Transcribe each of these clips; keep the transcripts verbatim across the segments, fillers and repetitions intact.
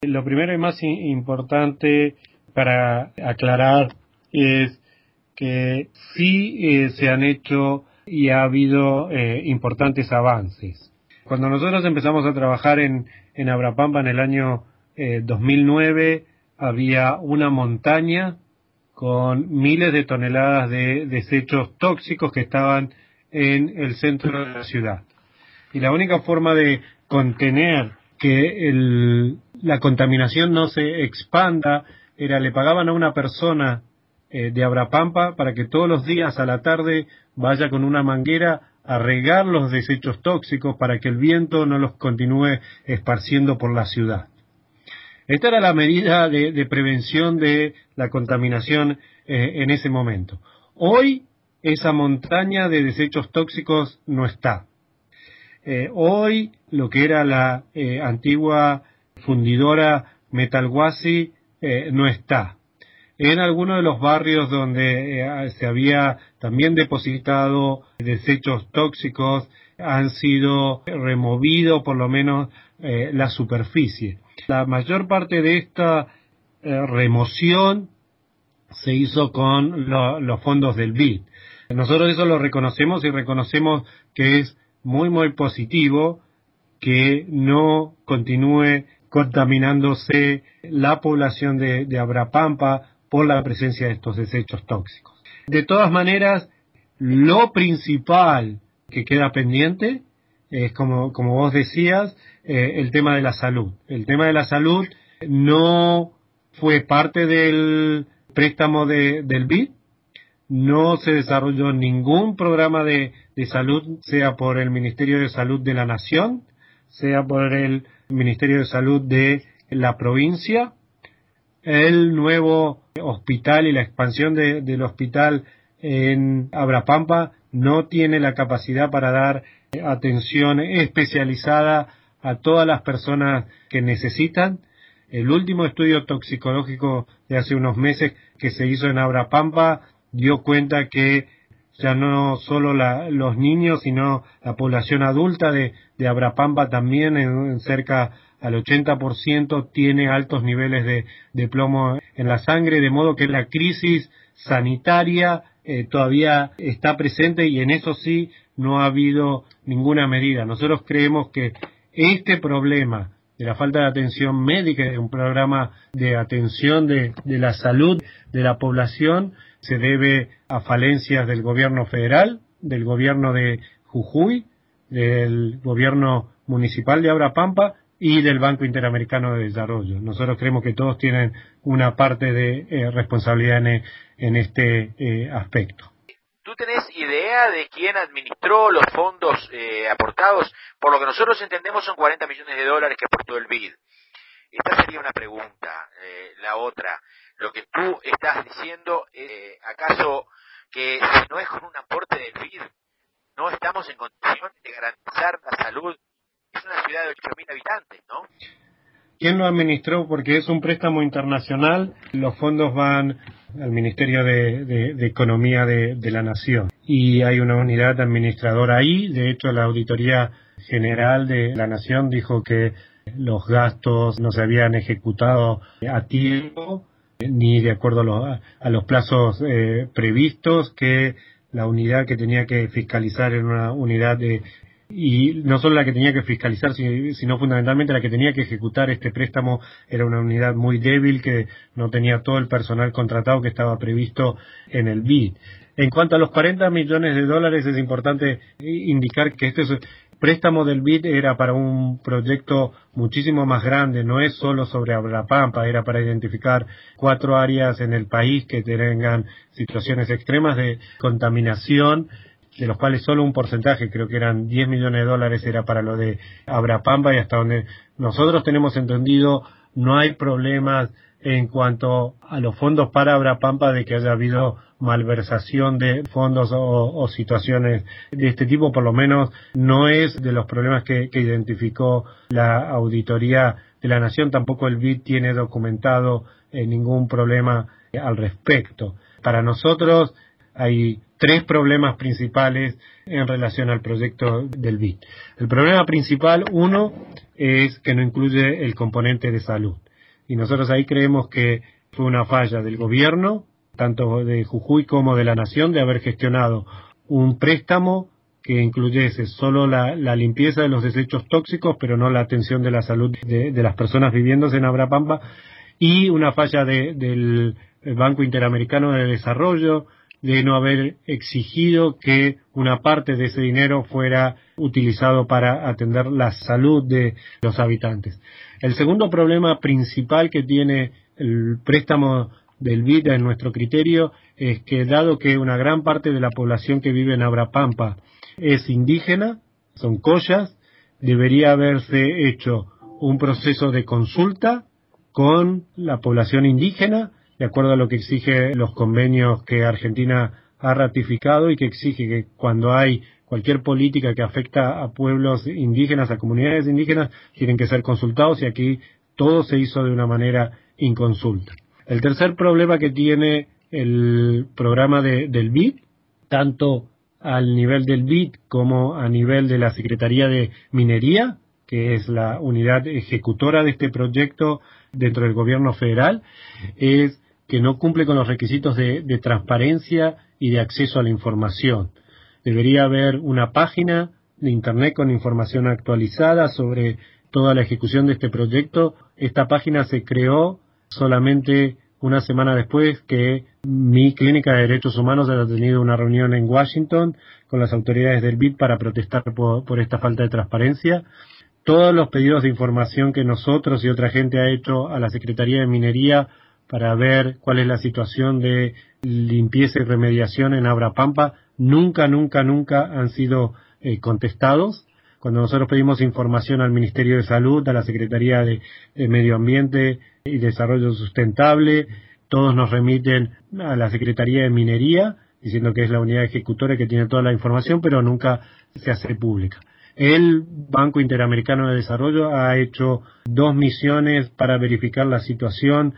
Lo primero y más importante para aclarar es que sí eh, se han hecho y ha habido eh, importantes avances. Cuando nosotros empezamos a trabajar en, en Abrapampa en el año eh, dos mil nueve, había una montaña con miles de toneladas de desechos tóxicos que estaban en el centro de la ciudad. Y la única forma de contener que el, la contaminación no se expanda era le pagaban a una persona eh, de Abrapampa para que todos los días a la tarde vaya con una manguera a regar los desechos tóxicos para que el viento no los continúe esparciendo por la ciudad. Esta era la medida de, de prevención de la contaminación eh, en ese momento. Hoy esa montaña de desechos tóxicos no está. Eh, hoy lo que era la eh, antigua fundidora Metalhuasi eh, no está. En algunos de los barrios donde eh, se había también depositado desechos tóxicos han sido removidos por lo menos eh, la superficie. La mayor parte de esta eh, remoción se hizo con lo, los fondos del B I D. Nosotros eso lo reconocemos y reconocemos que es muy muy positivo que no continúe contaminándose la población de, de Abrapampa por la presencia de estos desechos tóxicos. De todas maneras, lo principal que queda pendiente es, como, como vos decías, eh, el tema de la salud. El tema de la salud no fue parte del préstamo de, del B I D. No se desarrolló ningún programa de, de salud, sea por el Ministerio de Salud de la Nación, sea por el Ministerio de Salud de la provincia. El nuevo hospital y la expansión de, del hospital en Abrapampa no tiene la capacidad para dar atención especializada a todas las personas que necesitan. El último estudio toxicológico de hace unos meses que se hizo en Abrapampa dio cuenta que ya no solo la, los niños, sino la población adulta de, de Abrapampa también en, en cerca al ochenta por ciento tiene altos niveles de, de plomo en la sangre, de modo que la crisis sanitaria eh, todavía está presente y en eso sí no ha habido ninguna medida. Nosotros creemos que este problema de la falta de atención médica, de un programa de atención de, de la salud de la población, se debe a falencias del gobierno federal, del gobierno de Jujuy, del gobierno municipal de Abrapampa y del Banco Interamericano de Desarrollo. Nosotros creemos que todos tienen una parte de eh, responsabilidad en, en este eh, aspecto. ¿Tú tenés idea de quién administró los fondos eh, aportados? Por lo que nosotros entendemos son cuarenta millones de dólares que aportó el B I D. Esta sería una pregunta. Eh, la otra, lo que tú estás diciendo, eh, ¿acaso que si no es con un aporte del B I D, no estamos en condiciones de garantizar la salud? Es una ciudad de ocho mil habitantes, ¿no? ¿Quién lo administró? Porque es un préstamo internacional, los fondos van al Ministerio de, de, de Economía de, de la Nación y hay una unidad administradora ahí. De hecho, la Auditoría General de la Nación dijo que los gastos no se habían ejecutado a tiempo ni de acuerdo a los, a los plazos eh, previstos, que la unidad que tenía que fiscalizar era una unidad de y no solo la que tenía que fiscalizar, sino fundamentalmente la que tenía que ejecutar este préstamo era una unidad muy débil que no tenía todo el personal contratado que estaba previsto en el B I D. En cuanto a los cuarenta millones de dólares, es importante indicar que este préstamo del B I D era para un proyecto muchísimo más grande, no es solo sobre Abrapampa, era para identificar cuatro áreas en el país que tengan situaciones extremas de contaminación, de los cuales solo un porcentaje, creo que eran diez millones de dólares, era para lo de Abrapampa, y hasta donde nosotros tenemos entendido no hay problemas en cuanto a los fondos para Abrapampa de que haya habido malversación de fondos o, o situaciones de este tipo. Por lo menos no es de los problemas que, que identificó la Auditoría de la Nación. Tampoco el B I D tiene documentado eh, ningún problema al respecto. Para nosotros hay tres problemas principales en relación al proyecto del B I D. El problema principal, uno, es que no incluye el componente de salud. y nosotros ahí creemos que fue una falla del gobierno, tanto de Jujuy como de la Nación, de haber gestionado un préstamo que incluyese solo la, la limpieza de los desechos tóxicos, pero no la atención de la salud de, de las personas viviendo en Abrapampa, y una falla de, del Banco Interamericano de Desarrollo, de no haber exigido que una parte de ese dinero fuera utilizado para atender la salud de los habitantes. El segundo problema principal que tiene el préstamo del B I D en nuestro criterio es que, dado que una gran parte de la población que vive en Abrapampa es indígena, son collas, debería haberse hecho un proceso de consulta con la población indígena, de acuerdo a lo que exige los convenios que Argentina ha ratificado y que exige que cuando hay cualquier política que afecta a pueblos indígenas, a comunidades indígenas, tienen que ser consultados, y aquí todo se hizo de una manera inconsulta. El tercer problema que tiene el programa de, del B I D, tanto al nivel del B I D como a nivel de la Secretaría de Minería, que es la unidad ejecutora de este proyecto dentro del gobierno federal, es que no cumple con los requisitos de, de transparencia y de acceso a la información. Debería haber una página de internet con información actualizada sobre toda la ejecución de este proyecto. Esta página se creó solamente una semana después que mi clínica de derechos humanos haya tenido una reunión en Washington con las autoridades del B I D para protestar por, por esta falta de transparencia. Todos los pedidos de información que nosotros y otra gente ha hecho a la Secretaría de Minería para ver cuál es la situación de limpieza y remediación en Abrapampa, nunca, nunca, nunca han sido eh, contestados. Cuando nosotros pedimos información al Ministerio de Salud, a la Secretaría de, de Medio Ambiente y Desarrollo Sustentable, todos nos remiten a la Secretaría de Minería, diciendo que es la unidad ejecutora que tiene toda la información, pero nunca se hace pública. El Banco Interamericano de Desarrollo ha hecho dos misiones para verificar la situación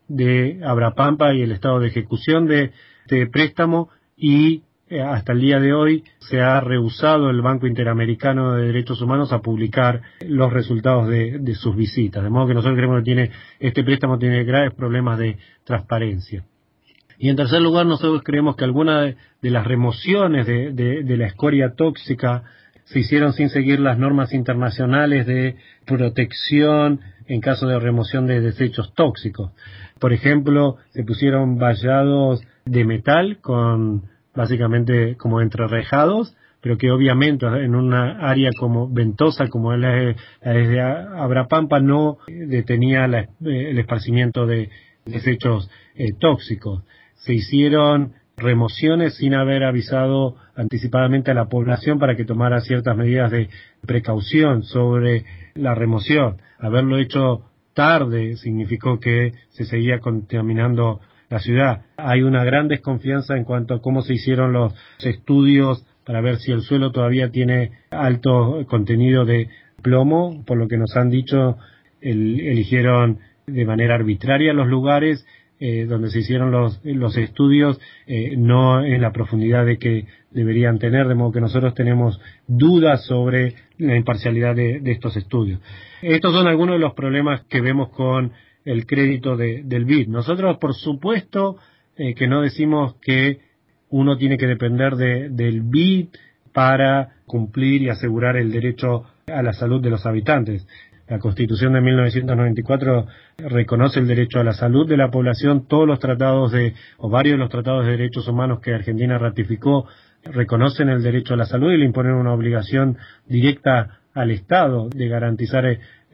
de Abrapampa y el estado de ejecución de este préstamo, y eh, hasta el día de hoy se ha rehusado el Banco Interamericano de Derechos Humanos a publicar los resultados de, de sus visitas, de modo que nosotros creemos que tiene, este préstamo tiene graves problemas de transparencia. Y en tercer lugar, nosotros creemos que algunas de, de las remociones de, de, de la escoria tóxica se hicieron sin seguir las normas internacionales de protección en caso de remoción de desechos tóxicos. Por ejemplo, se pusieron vallados de metal con básicamente como entrerejados, pero que obviamente en una área como ventosa como es la, la de Abrapampa no detenía la, el esparcimiento de desechos eh, tóxicos. Se hicieron remociones sin haber avisado anticipadamente a la población para que tomara ciertas medidas de precaución sobre la remoción. Haberlo hecho tarde significó que se seguía contaminando la ciudad. Hay una gran desconfianza en cuanto a cómo se hicieron los estudios para ver si el suelo todavía tiene alto contenido de plomo. Por lo que nos han dicho, el, eligieron de manera arbitraria los lugares Eh, donde se hicieron los, los estudios, eh, no en la profundidad de que deberían tener, de modo que nosotros tenemos dudas sobre la imparcialidad de, de estos estudios. Estos son algunos de los problemas que vemos con el crédito de, del B I D. Nosotros, por supuesto, eh, que no decimos que uno tiene que depender de, del B I D para cumplir y asegurar el derecho a la salud de los habitantes. La Constitución de mil novecientos noventa y cuatro reconoce el derecho a la salud de la población. Todos los tratados de, o varios de los tratados de derechos humanos que Argentina ratificó reconocen el derecho a la salud y le imponen una obligación directa al Estado de garantizar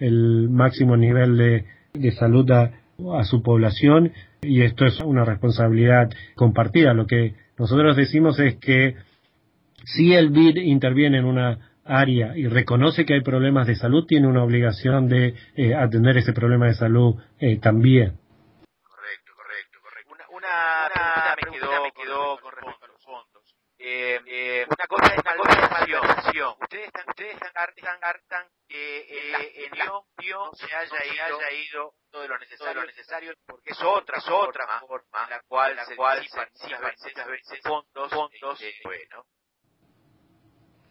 el máximo nivel de, de salud a, a su población, y esto es una responsabilidad compartida. Lo que nosotros decimos es que si el B I D interviene en una área y reconoce que hay problemas de salud, tiene una obligación de eh, atender ese problema de salud eh, también. Correcto, correcto, correcto. Una, una, una pregunta me quedó, me quedó con respecto a los fondos. Eh, eh, una cosa es una cosa es malversación. Ustedes están, ustedes están, están, están eh, eh, en la gestión se haya, se haya ido todo lo necesario, todo lo necesario, porque es otra, es otra forma en la cual, la cual se participan muchas veces fondos, fondos, eh, bueno.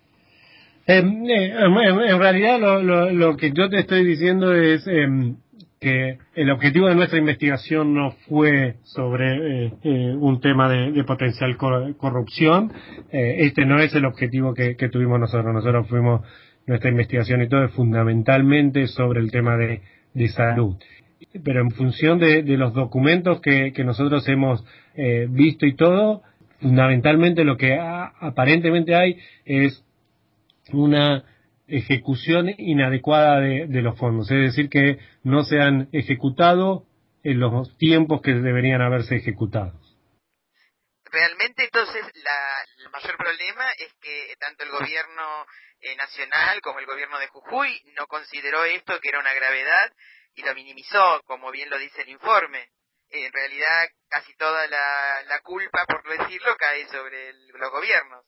Eh, eh, en realidad lo, lo, lo que yo te estoy diciendo es eh, que el objetivo de nuestra investigación no fue sobre eh, eh, un tema de, de potencial cor- corrupción. Eh, este no es el objetivo que, que tuvimos nosotros. Nosotros fuimos, nuestra investigación y todo es fundamentalmente sobre el tema de, de salud. Pero en función de, de los documentos que, que nosotros hemos eh, visto y todo, fundamentalmente lo que ha, aparentemente hay es una ejecución inadecuada de, de los fondos, es decir, que no se han ejecutado en los tiempos que deberían haberse ejecutado. Realmente, entonces, la, el mayor problema es que tanto el gobierno eh, nacional como el gobierno de Jujuy no consideró esto que era una gravedad y lo minimizó, como bien lo dice el informe. Eh, en realidad, casi toda la, la culpa, por decirlo, cae sobre el, los gobiernos.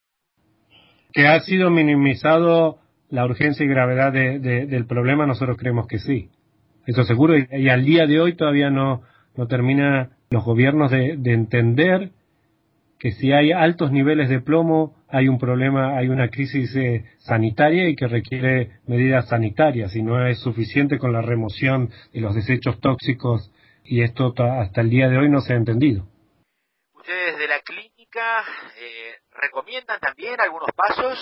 ¿Que ha sido minimizado la urgencia y gravedad de, de, del problema? Nosotros creemos que sí. Eso seguro. Y, y al día de hoy todavía no, no termina los gobiernos de, de entender que si hay altos niveles de plomo, hay un problema, hay una crisis eh, sanitaria y que requiere medidas sanitarias, y no es suficiente con la remoción de los desechos tóxicos, y esto ta, hasta el día de hoy no se ha entendido. ¿Ustedes de la clínica eh, recomiendan también algunos pasos?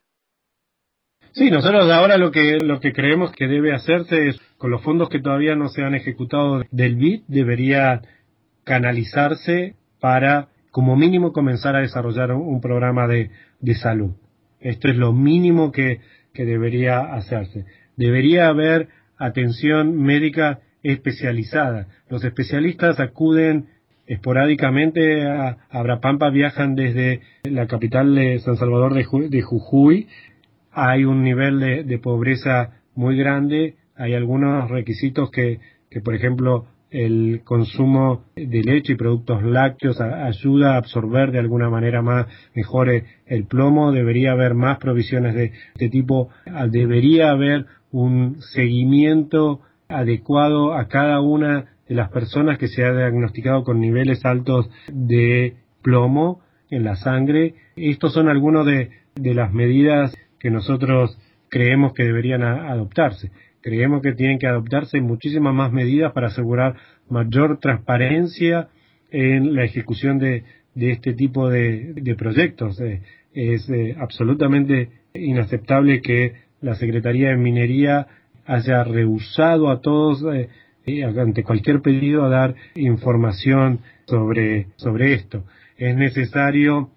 Sí, nosotros ahora lo que lo que creemos que debe hacerse es, con los fondos que todavía no se han ejecutado del B I D, debería canalizarse para, como mínimo, comenzar a desarrollar un, un programa de, de salud. Esto es lo mínimo que, que debería hacerse. Debería haber atención médica especializada. Los especialistas acuden esporádicamente a Abrapampa, viajan desde la capital de San Salvador de, Ju- de Jujuy. Hay un nivel de, de pobreza muy grande. Hay algunos requisitos que, que, por ejemplo, el consumo de leche y productos lácteos a, ayuda a absorber de alguna manera más mejor el plomo. Debería haber más provisiones de este tipo. Debería haber un seguimiento adecuado a cada una de las personas que se ha diagnosticado con niveles altos de plomo en la sangre. Estos son algunos de, de las medidas que nosotros creemos que deberían a, adoptarse. Creemos que tienen que adoptarse muchísimas más medidas para asegurar mayor transparencia en la ejecución de, de este tipo de, de proyectos. Eh, es eh, absolutamente inaceptable que la Secretaría de Minería haya rehusado a todos, eh, eh, ante cualquier pedido, a dar información sobre, sobre esto. Es necesario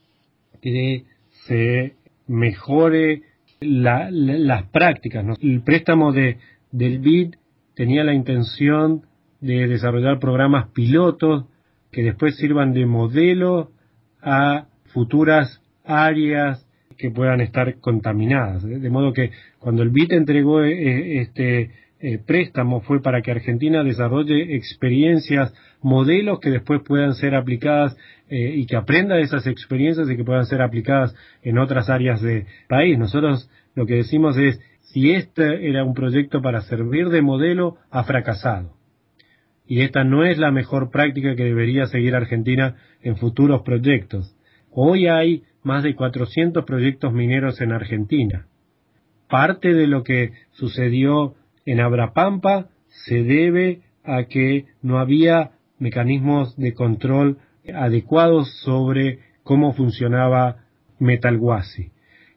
que se mejore la, la, las prácticas, ¿no? El préstamo de, del B I D tenía la intención de desarrollar programas pilotos que después sirvan de modelo a futuras áreas que puedan estar contaminadas. De modo que cuando el B I D entregó eh, este eh, préstamo fue para que Argentina desarrolle experiencias, modelos que después puedan ser aplicadas eh, y que aprenda de esas experiencias y que puedan ser aplicadas en otras áreas del país. Nosotros lo que decimos es, si este era un proyecto para servir de modelo, ha fracasado. Y esta no es la mejor práctica que debería seguir Argentina en futuros proyectos. Hoy hay más de cuatrocientos proyectos mineros en Argentina. Parte de lo que sucedió en Abrapampa se debe a que no había mecanismos de control adecuados sobre cómo funcionaba Metalhuasi.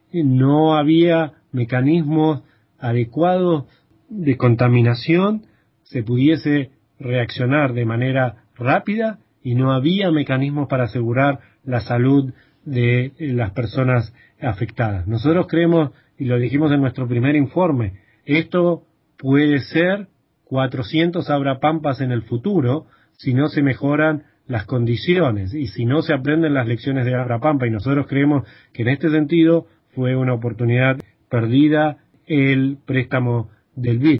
No había mecanismos adecuados de contaminación, se pudiese reaccionar de manera rápida, y no había mecanismos para asegurar la salud de las personas afectadas. Nosotros creemos, y lo dijimos en nuestro primer informe, esto puede ser cuatrocientos Abrapampas en el futuro si no se mejoran las condiciones y si no se aprenden las lecciones de Abrapampa, y nosotros creemos que en este sentido fue una oportunidad perdida el préstamo del B I D.